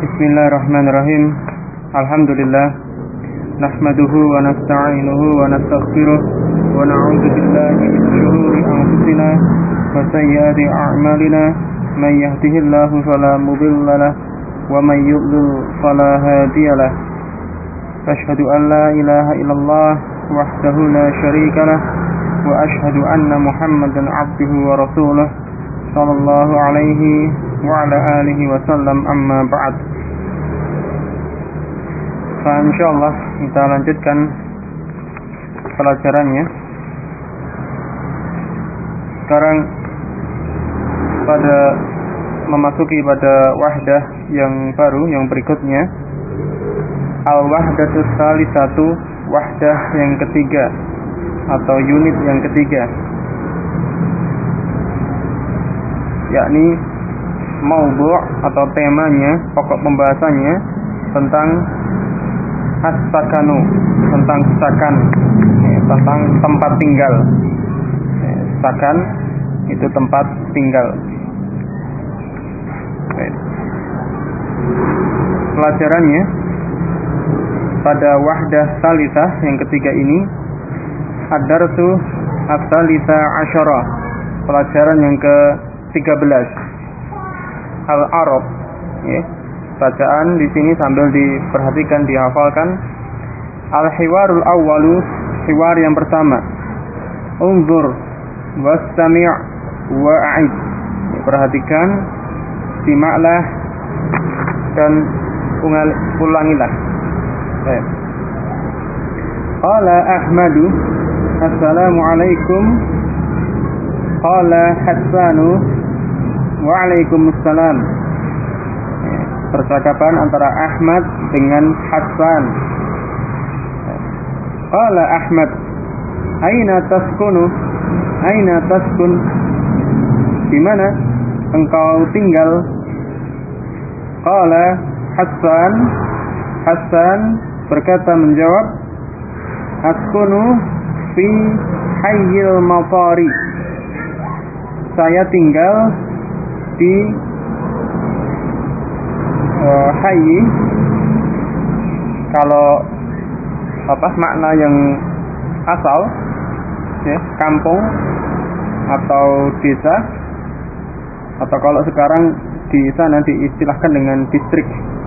Bismillahirrahmanirrahim. Alhamdulillah. Nahmaduhu wa nasta'inuhu wa nastaghfiruh wa na'udzu billahi min shururi anfusina wa sayyiati a'malina. May yahdihillahu fala mudilla lahu wa may yudlil fala hadiya lahu. Asyhadu an la ilaha illallah wahdahu la syarika lahu wa asyhadu anna Muhammadan 'abduhu wa rasuluh sallallahu alaihi wa ala alihi wa sallam, amma ba'd. Insyaallah kita lanjutkan pelajarannya. Sekarang memasuki pada wahdah yang baru, yang berikutnya, al-wahdatus salisatu, wahdah yang ketiga atau unit yang ketiga, yakni maudhu' atau temanya, pokok pembahasannya tentang as-sakanu, tentang sakan, tentang tempat tinggal. Sakan itu tempat tinggal. Pelajarannya pada wahdah salisah yang ketiga ini, ad-darsu as-salisa asyara, pelajaran yang ke-13, al-arab. Bacaan di sini sambil diperhatikan, dihafalkan. Al-hiwarul awwalu, hiwar yang pertama. Unzur wastami' wa'id. Perhatikan, simaklah dan ulangilah. Baik. Qala Ahmadu, assalamualaikum. Qala Hassanu, waalaikumsalam. Percakapan antara Ahmad dengan Hassan. Qala Ahmad, aina taskunu? Aina taskun? Di mana engkau tinggal? Qala Hassan, Hassan berkata, menjawab, askunu fi hayyil matari. Saya tinggal di hayy. Kalau makna yang asal, kampung atau desa, atau kalau sekarang di sana diistilahkan dengan distrik,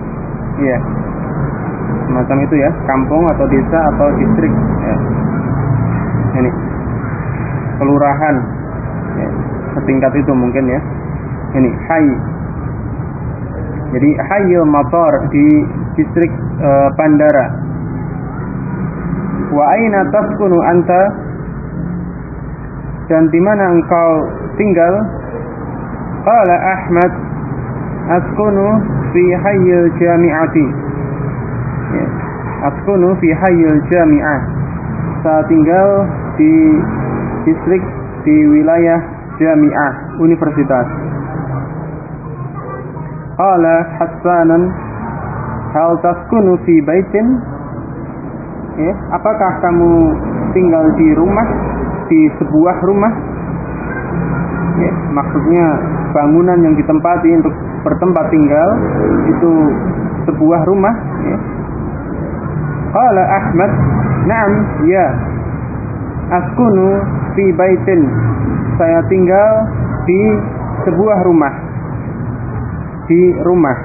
semacam itu ya, kampung atau desa atau distrik, ini kelurahan, setingkat itu mungkin ya. Ini hayy. Jadi hayyul matar, di distrik bandara. Wa aina taskunu anta? Dan di mana engkau tinggal? Qala Ahmad, askunu fi hayyil jami'ati. Askunu fi hayyil jami'ah. Saya tinggal di distrik, di wilayah jami'ah, universitas. Qala Hassanan, hal taskunu fi baitin? Apakah kamu tinggal di rumah, di sebuah rumah? Maksudnya bangunan yang ditempati untuk bertempat tinggal itu sebuah rumah. Qala Ahmad, na'am, ya. Askunu fi baitin. Saya tinggal di sebuah rumah. Di rumah.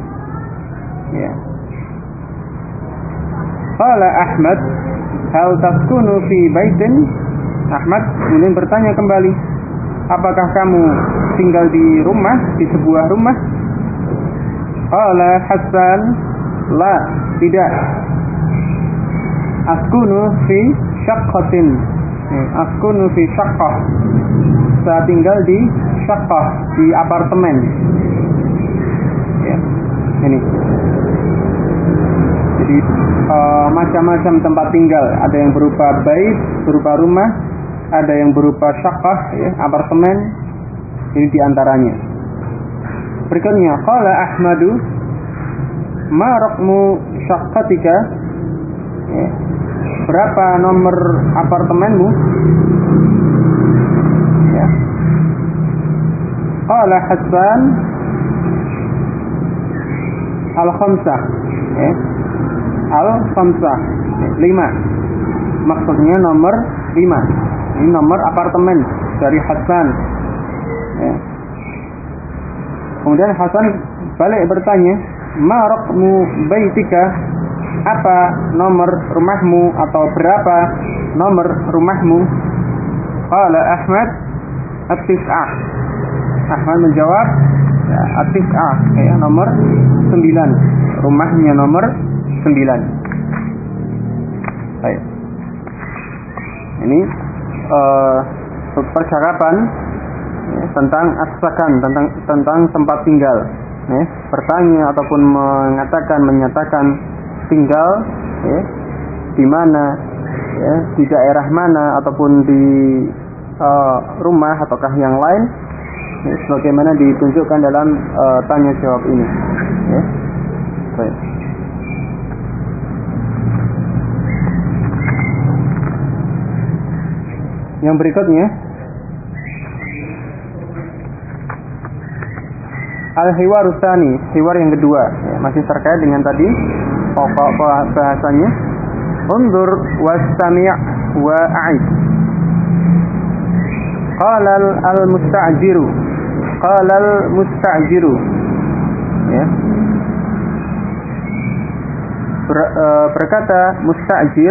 Qala Ahmad, hal taskunu fi baitin? Ahmad kemudian bertanya kembali, apakah kamu tinggal di rumah, di sebuah rumah? Qala Hassan, la, tidak. Askunu fi syaqqatin. Askunu fi syaqqah. Saya tinggal di syaqqah, di apartemen. Ini. Jadi macam-macam tempat tinggal. Ada yang berupa bait, berupa rumah. Ada yang berupa syaqqah, apartemen. Ini diantaranya. Berikutnya, qala Ahmadu, ma raqmu syaqqatika? Berapa nomor apartemenmu? Qala Hassan, al-khamsah, ya. Al-khamsah, 5. Maksudnya nomor 5. Ini nomor apartemen dari Hasan, ya. Kemudian Hasan balik bertanya, ma raqmu baitika, apa nomor rumahmu atau berapa nomor rumahmu? Qala Ahmad at-tis'ah. Ahmad menjawab, ya, at-tis'ah, ya, nomor 9. Rumahnya nomor 9. Baik. Ini percakapan, ya, tentang as-sakan, tentang tempat tinggal, ya, bertanya ataupun menyatakan tinggal, ya, di mana, ya, di daerah mana ataupun di rumah ataukah yang lain, ya, sebagaimana ditunjukkan dalam tanya jawab ini, ya. Baik. Yang berikutnya al-hiwar tsani, hiwar yang kedua, ya, masih terkait dengan tadi pokok bahasanya. Undur wastami' wa a'id. Qala al-musta'jiru, ya. Berkata musta'jir,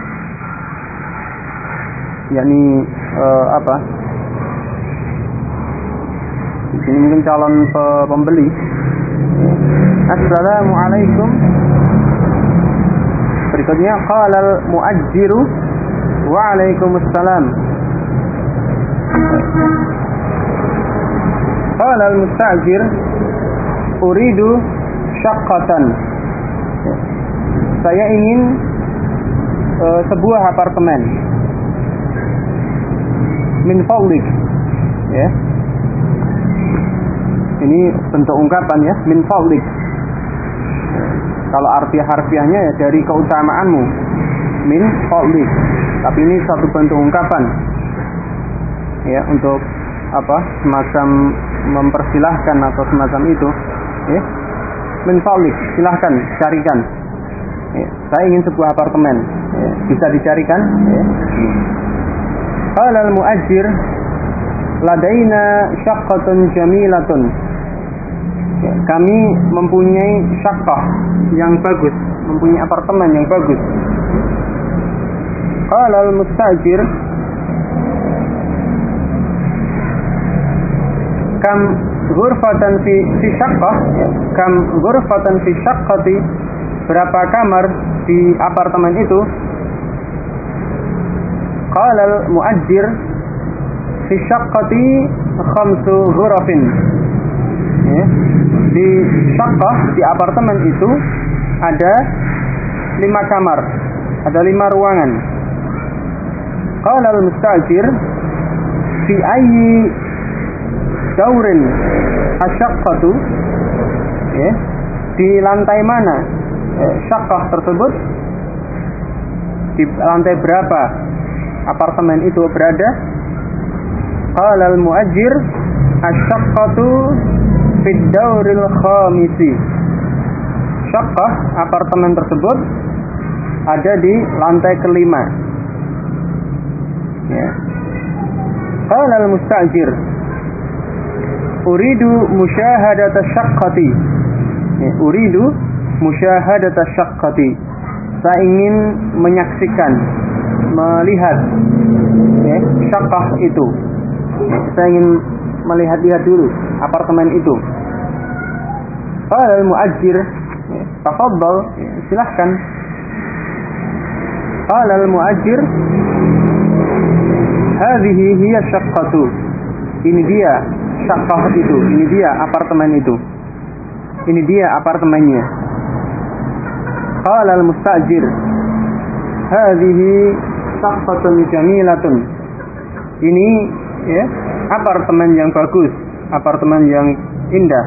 yakni apa? Di sini mungkin calon pembeli. Assalamualaikum. Berikutnya qala al-mu'ajjiru wa alaikumussalam. Qala al-musta'jir uridu syaqqatan. Saya ingin sebuah apartemen. Min fadlik, ya. Ini bentuk ungkapan, ya, min fadlik. Kalau arti harfiahnya, ya, dari keutamaanmu, min fadlik. Tapi ini satu bentuk ungkapan, ya, untuk apa? Semacam mempersilahkan atau semacam itu, ya. Min fadlik, silahkan carikan. Ya, saya ingin sebuah apartemen, ya, bisa dicarikan, ya. Qala al-mu'ajjir ladaina syaqqatun jamilatun. Ya, kami mempunyai syaqqah yang bagus, mempunyai apartemen yang bagus. Qala al-mustajir kam ghurfatan fi syaqqah, kam ghurfatan fi syaqqati, berapa kamar di apartemen itu? Qala al-mu'ajjir fi syaqqati 5 ghurafin. Ya, di syaqqah, di apartemen itu ada 5 kamar, ada 5 ruangan. Qala al-mustajir fi ayyi daurin asyaqqatu, ya, di lantai mana syaqqah tersebut, di lantai berapa apartemen itu berada? Qala al-mu'ajjir asyaqqatu fid dauril khamisi. Syaqqah, apartemen tersebut ada di lantai kelima, ya. Qala al-mustajir uridu musyahadata syaqqati, ya, uridu musyahadata syaqqati, saya ingin menyaksikan, melihat, ya, syaqqah itu, ya, saya ingin melihat-lihat dulu apartemen itu. Qala al-mu'ajjir, ya, tafadhal, ya, silahkan. Qala al-mu'ajjir hadhihi hiya syaqqatu, ini dia syaqqah itu, ini dia apartemen itu, ini dia apartemennya. Qala al-mustajir hadhihi syaqqatun jamilatun, ini, ya, apartemen yang bagus, apartemen yang indah.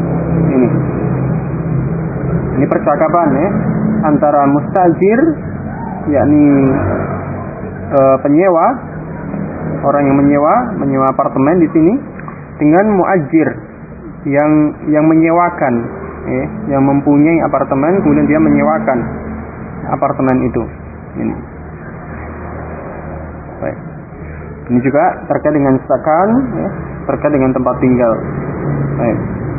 Ini percakapan, ya, antara mustajir, yakni penyewa, orang yang menyewa apartemen di sini, dengan muajir yang menyewakan, yang mempunyai apartemen kemudian dia menyewakan apartemen itu. Ini. Baik. Ini juga terkait dengan sakan, ya, terkait dengan tempat tinggal. Baik.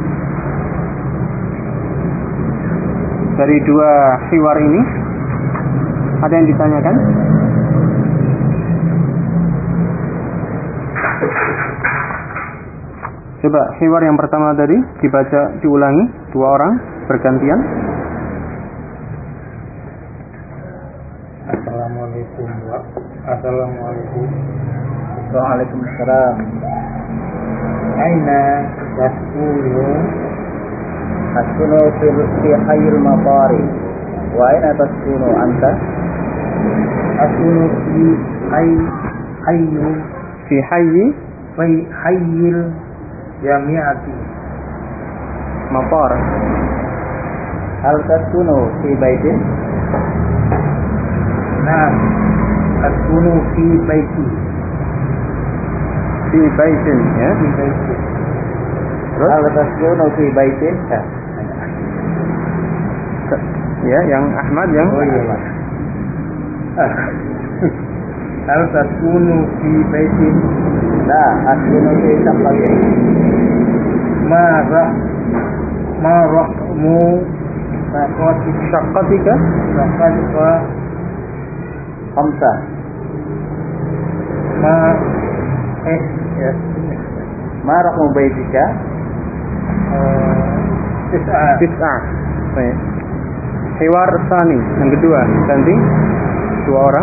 Dari dua hiwar ini ada yang ditanyakan? Coba hiwar yang pertama tadi dibaca, diulangi, dua orang bergantian. Assalamualaikum. Assalamualaikum. Waalaikumsalam. Aina taskunu fi hayyil maqari wa aina taskunu anta? Askunu fi hayyil jami'ati maqar. Hal taskunu fi baitin? Nah, taskunu fi baiti. Fi baitin, ya. Fi baitin. Hal taskunu fi baitin? Ya, yang Ahmad yang. Oh iya, Mas. Hal taskunu fi baitin? Nah, taskunu fi syaqatin. Marahmu Syaqatika khamsah. Marahmu baitika tis'ah. Baik. Hiwar tsani yang kedua, ganti dua orang.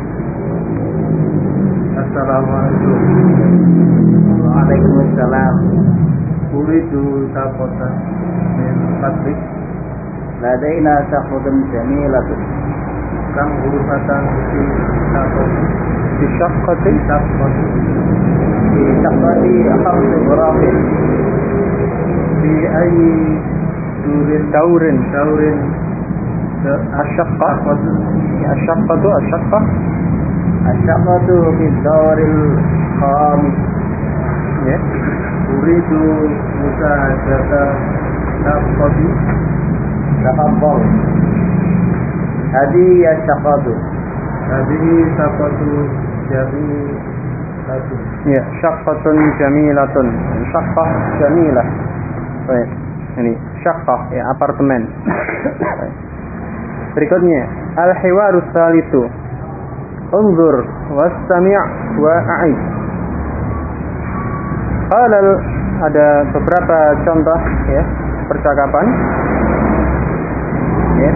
Assalamualaikum. Waalaikumsalam. Uridu saqatan min fadlik. Ladaina saqatan jamilatun. Kam ghurfatan fi saqati? Fi syaqqati khamsu ghurafin. Fi ayyi daurin asyaqqatu fi dauril khamis. Ya. Uridu musahadata nafqati. Tafadhal. Hadihi syaqatu jamilatun. Ya, syaqqatun jamilatun. Syaqqah jamilah. Baik. Ini syaqqah, ya, apartemen. Baik. Berikutnya, al-hiwaru tsalitsu. Unzur wastami' wa a'id. Ada beberapa contoh, ya, percakapan. Ya.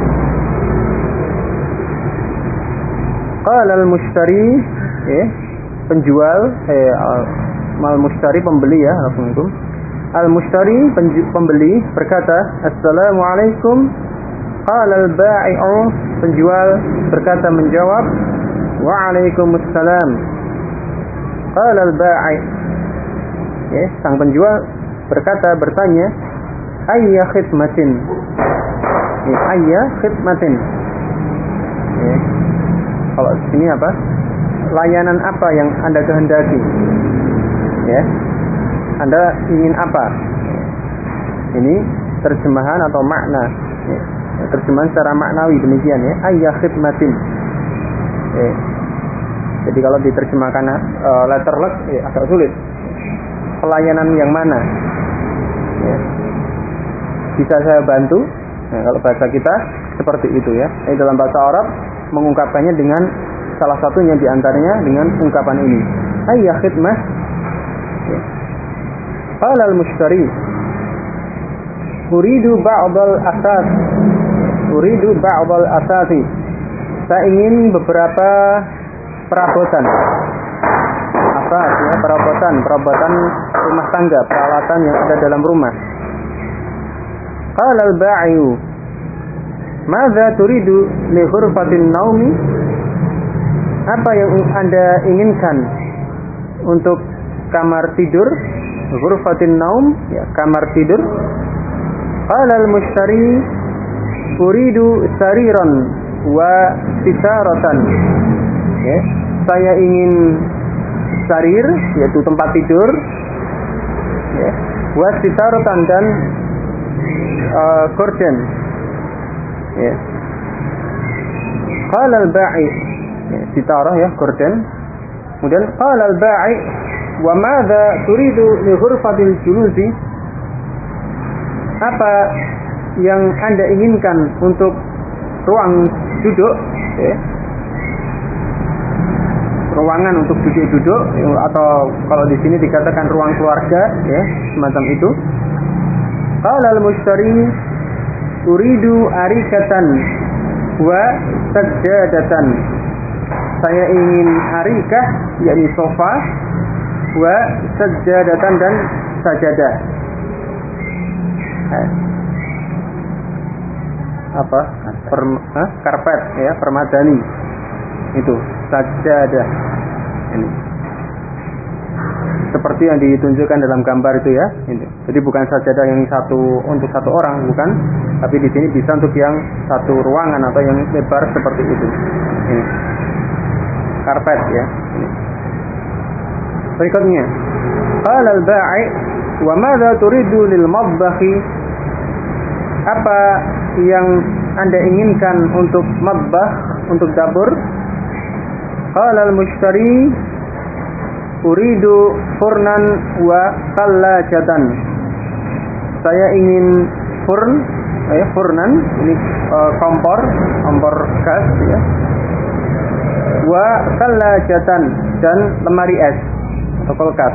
Qala al-mushtari, ya, penjual, al-mushtari pembeli, ya, Assalamualaikum. Al-mushtari pembeli berkata, Assalamualaikum. Qala al-ba'i'u, penjual berkata menjawab, Waalaikumsalam. Qala al-ba'i', ya, sang penjual bertanya, ayya khidmatin. Ya, ayya khidmatin. Ya. Kalau di sini apa? Layanan apa yang Anda kehendaki? Ya. Anda ingin apa? Ini terjemahan atau makna. Ya. Terjemahan secara maknawi demikian, ya. Ayya khidmatin. Ya. Jadi kalau diterjemahkan letterless, ya, agak sulit. Pelayanan yang mana? Ya. Bisa saya bantu? Nah, kalau bahasa kita seperti itu, ya. Dalam bahasa Arab mengungkapkannya dengan salah satunya diantaranya dengan ungkapan ini. Ayya khidmah. Ya. Qala al-mushtari, uridu ba'dal asasi. Saya ingin beberapa perabotan. Asas, ya, perabotan rumah tangga, peralatan yang ada dalam rumah. Qala al-ba'i'u, madza turidu li ghurfatin naumi? Apa yang Anda inginkan untuk kamar tidur? Ghurfatin naum, ya, kamar tidur. Qala al-mushtari, uridu sariran wa sitaratan. Ya, saya ingin sarir, yaitu tempat tidur, ya, wa sitaratan, dan gorden. Ya. Qala al-ba'i, ya, ditaruh ya gorden. Kemudian qala al-ba'i, wa madza turidu li ghurfatil julusi? Apa yang Anda inginkan untuk ruang duduk, ya? Ruangan untuk duduk, atau kalau di sini dikatakan ruang keluarga, ya, semacam itu. Qala al-mushtari uridu arikatan wa sajjadatan. Saya ingin arikah, yakni sofa, wa sajjadatan, dan sajadah. Apa? Karpet, ya, permadani. Itu sajadah. Ini seperti yang ditunjukkan dalam gambar itu, ya. Ini. Jadi bukan sajadah yang satu untuk satu orang, bukan. Tapi di sini bisa untuk yang satu ruangan atau yang lebar seperti itu. Ini karpet, ya. Ini. Berikutnya, qala al-ba'i wa madza turidu lil matbakhi? Apa yang Anda inginkan untuk matbakh, untuk dapur? Qala al-mushtari uridu furnan wa thallajatan. Saya ingin furnan, ini kompor gas, ya. Wa thallajatan, dan lemari es atau kulkas.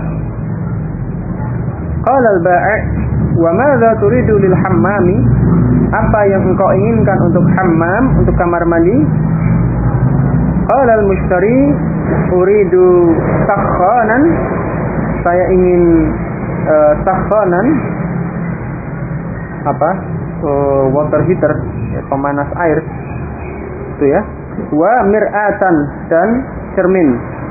Qala al-ba'i wa madza turidu lil hammami? Apa yang engkau inginkan untuk hammam, untuk kamar mandi? Qala al-mushtari uridu sakhanan. Saya ingin sakhanan, water heater, ya, pemanas air itu, ya. Wa mir'atan, dan cermin.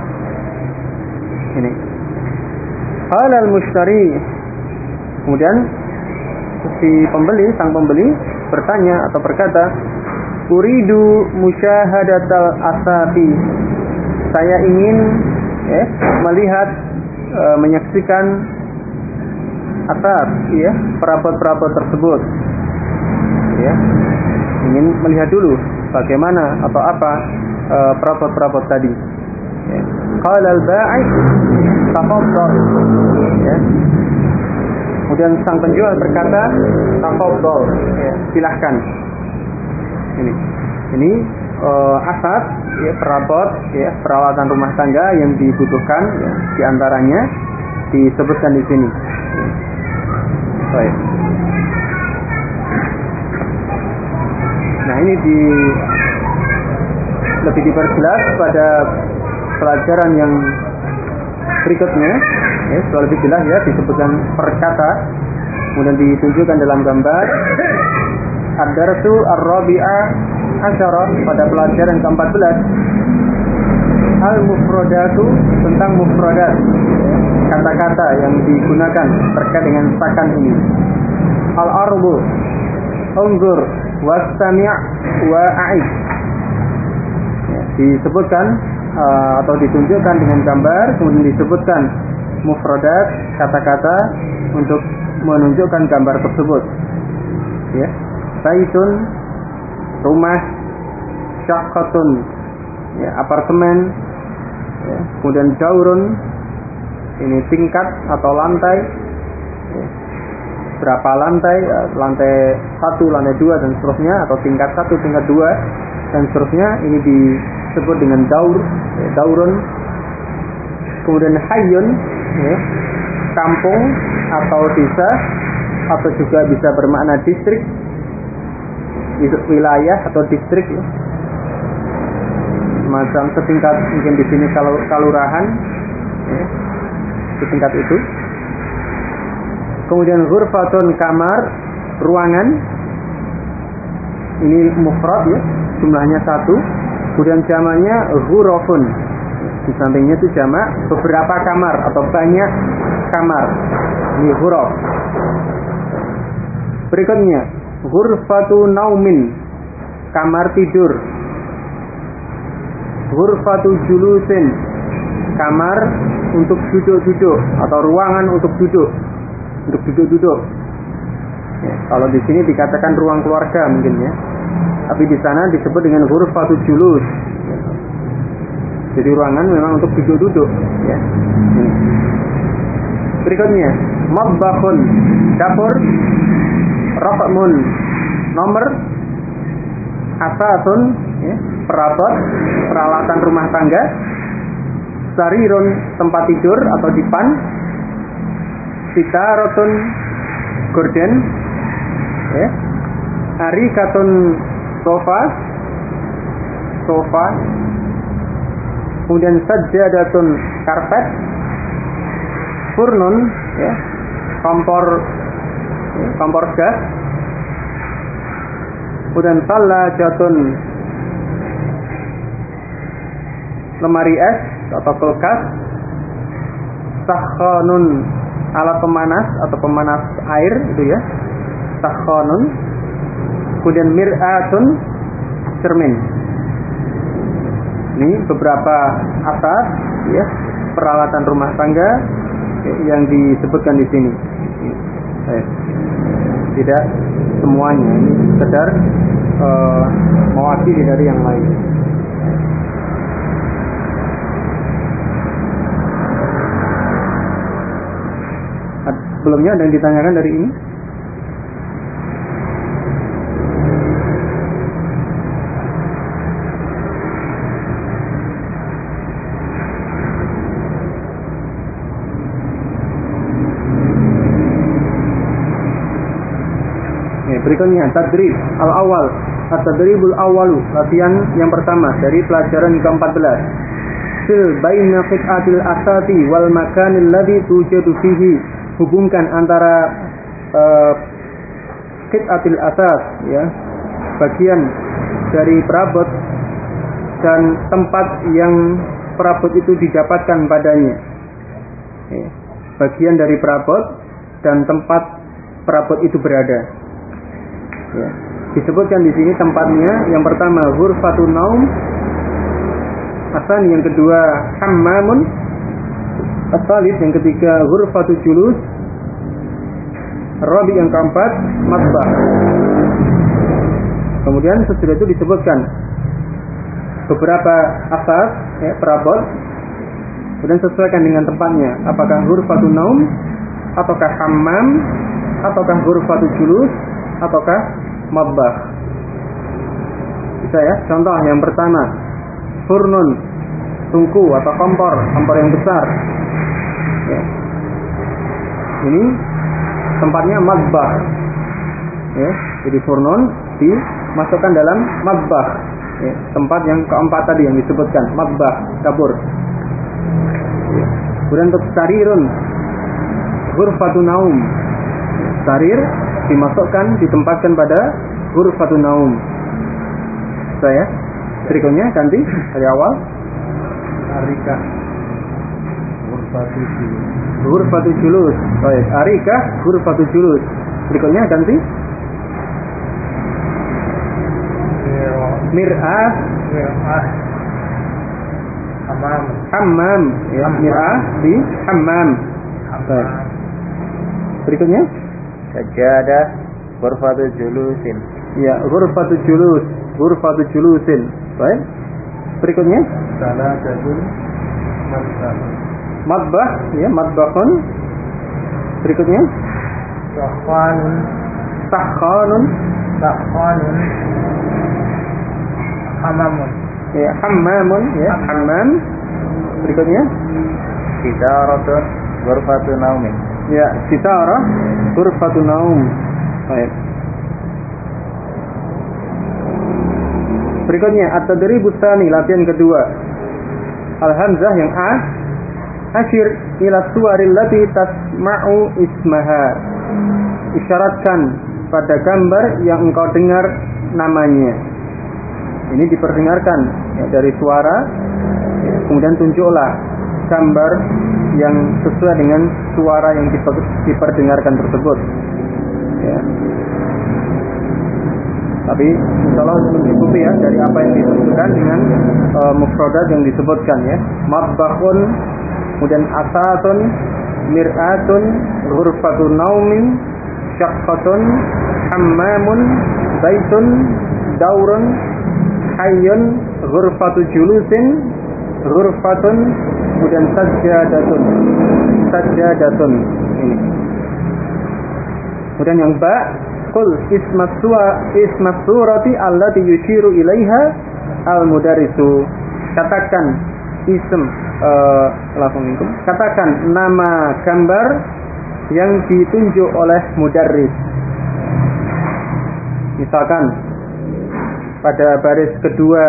Ini. Qala al-mushtari, kemudian si pembeli, sang pembeli bertanya atau berkata, uridu musyahadatal asafi. Saya ingin, ya, melihat, menyaksikan asaf, ya, perabot-perabot tersebut, ya. Ingin melihat dulu bagaimana atau apa perabot-perabot tadi, ya. Qala al-ba'i tafaddal, ya. Kemudian sang penjual berkata, tafaddal, ya, silahkan. Ini asas, ya, perabot, ya, peralatan rumah tangga yang dibutuhkan, ya, diantaranya disebutkan di sini. Baik. Nah, ini lebih diperjelas pada pelajaran yang berikutnya, ya, sudah lebih jelas, ya, disebutkan per kata, kemudian ditunjukkan dalam gambar. Ad-darsu ar-rabi'ah asyara, pada pelajaran ke-14, al-mufradatu, tentang mufradat, kata-kata yang digunakan terkait dengan stakan ini. Al-arbu, unzur, wastami' wa a'id, ya, disebutkan atau ditunjukkan dengan gambar, kemudian disebutkan mufradat, kata-kata untuk menunjukkan gambar tersebut, ya. Baitun, rumah, syaqqatun, ya, apartemen, ya. Kemudian daurun, ini tingkat atau lantai, ya. Berapa lantai, ya, lantai 1, lantai 2, dan seterusnya, atau tingkat 1, tingkat 2, dan seterusnya. Ini disebut dengan daur, ya, daurun. Kemudian hayyun, ya, kampung atau desa, atau juga bisa bermakna distrik, wilayah atau distrik, ya. Macam setingkat, mungkin di sini kalurahan, ya, setingkat itu. Kemudian ghurfatun, kamar, ruangan. Ini mufrad, ya, jumlahnya 1. Kemudian jamaknya ghurafun. Di sampingnya itu jamak beberapa kamar atau banyak kamar. Ini ghuraf. Berikutnya ghurfatu naumin, kamar tidur. Ghurfatu julusin, kamar untuk duduk-duduk atau ruangan untuk duduk, untuk duduk-duduk. Ya, kalau di sini dikatakan ruang keluarga mungkin ya. Tapi di sana disebut dengan ghurfatul julus. Ya. Jadi ruangan memang untuk duduk-duduk ya. Berikutnya, matbahun, dapur, raqmun, nomor, asasun, ya, peralatan rumah tangga, sarirun, tempat tidur atau dipan, sitaratun, gorden, ya, arikatun, sofa, kemudian sajadatun, karpet, furnun, ya, kompor gas, kemudian salajatun, lemari es atau kulkas, sakhonun, alat pemanas atau pemanas air itu ya, sakhonun, kemudian mir'atun, cermin. Ini beberapa atas ya, peralatan rumah tangga yang disebutkan di sini. Tidak semuanya, ini sekedar mewakili dari yang lain. Sebelumnya ada yang ditanyakan dari ini? Berikutnya tadrib al-awwal, at-tadribul awwalu, latihan yang pertama dari pelajaran ke-14. Fil baina qit'atil asati wal makanil ladzi tujadu fihi, hubungkan antara qit'atil asas ya, bagian dari perabot dan tempat yang perabot itu didapatkan padanya. Ya, bagian dari perabot dan tempat perabot itu berada. Ya, disebutkan di sini tempatnya. Yang pertama ghurfatun naum, asan yang kedua hammamun, as-salis yang ketiga ghurfatul julus, rabi yang keempat matbah. Kemudian sesudah itu disebutkan beberapa asas ya, perabot, kemudian sesuaikan dengan tempatnya, apakah ghurfatun naum ataukah hammam ataukah ghurfatul julus ataukah matbah. Bisa ya, contoh yang pertama furnun, tungku atau kompor yang besar ya. Ini tempatnya matbah ya. Jadi furnun dimasukkan dalam matbah ya. Tempat yang keempat tadi yang disebutkan matbah, dapur ya. Kemudian untuk sarirun, ghurfatun naum, sarir dimasukkan, ditempatkan pada ghurfatun naum. Saya berikutnya ganti dari awal. Arikah, ghurfatul julus. Baik, arikah, ghurfatul julus. Berikutnya ganti. Mir'ah, hammam ya, mir'ah di hammam. Baik. Berikutnya sajadah, ghurfatul julusin. Ya, ghurfatul julusin. Baik. Berikutnya salajatun, matbah ya, matbahun. Berikutnya sakhonun, hammamun ya, hammamun ya, hammam. Berikutnya sitaratun, ghurfatun naumin. Ya, sitara, ghurfatun naum. Baik. Berikutnya at-tadribus tsani, latihan kedua. Al-hamzah yang a, asyir ila suwaril lati tasma'u ismaha. Isyaratkan pada gambar yang engkau dengar namanya. Ini diperdengarkan ya, dari suara ya, kemudian tunjuklah gambar yang sesuai dengan suara yang diperdengarkan tersebut ya. Tapi insyaallah mencukupi ya dari apa yang disebutkan dengan mufradat yang disebutkan ya. Matbahun, kemudian asatun, mir'atun, ghurfatun naumin, syaqqatun, hammamun, baitun, daurun, hayyun, ghurfatu julusin, ghurfatun, kemudian sajdadatun. Ini. Kemudian yang ba, qul ismas surati allati yushiru ilaiha al-mudarrisu. Katakan katakan nama gambar yang ditunjuk oleh mudarris. Misalkan pada baris kedua,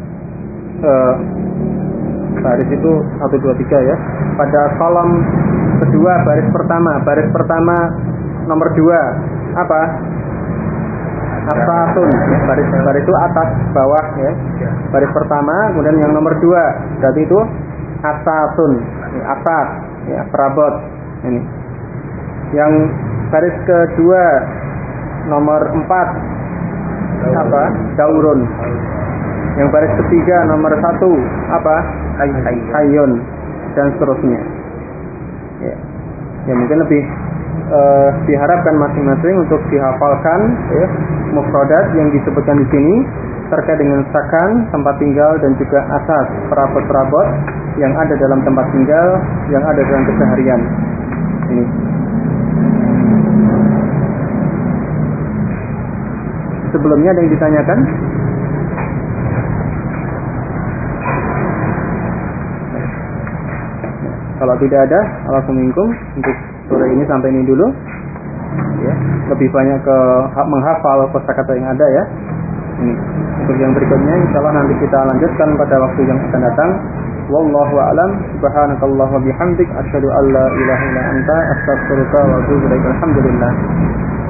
baris itu 1, 2, 3 ya. Pada kolom kedua baris pertama nomor 2 apa? Asatun. Baris itu atas bawah ya. Baris pertama, kemudian yang nomor 2 berarti itu asatun, atas ya, perabot ini. Yang baris kedua nomor 4 apa? Daurun. Yang baris ketiga nomor 1 apa? Hayyun, dan seterusnya. Ya mungkin lebih diharapkan masing-masing untuk dihafalkan ya, mufradat yang disebutkan di sini terkait dengan sakan, tempat tinggal, dan juga asas, perabot-perabot yang ada dalam tempat tinggal, yang ada dalam keseharian. Ini. Sebelumnya ada yang ditanyakan? Kalau tidak ada, alhamdulillah untuk sore ini sampai ini dulu. Ya, lebih banyak ke menghafal kosakata yang ada ya. Ini. Untuk yang berikutnya insyaallah nanti kita lanjutkan pada waktu yang akan datang. Wallahu a'lam. Subhanakallahumma bihamdik asyhadu an la ilaha illa anta astaghfiruka wa atubu ilaik. Alhamdulillah.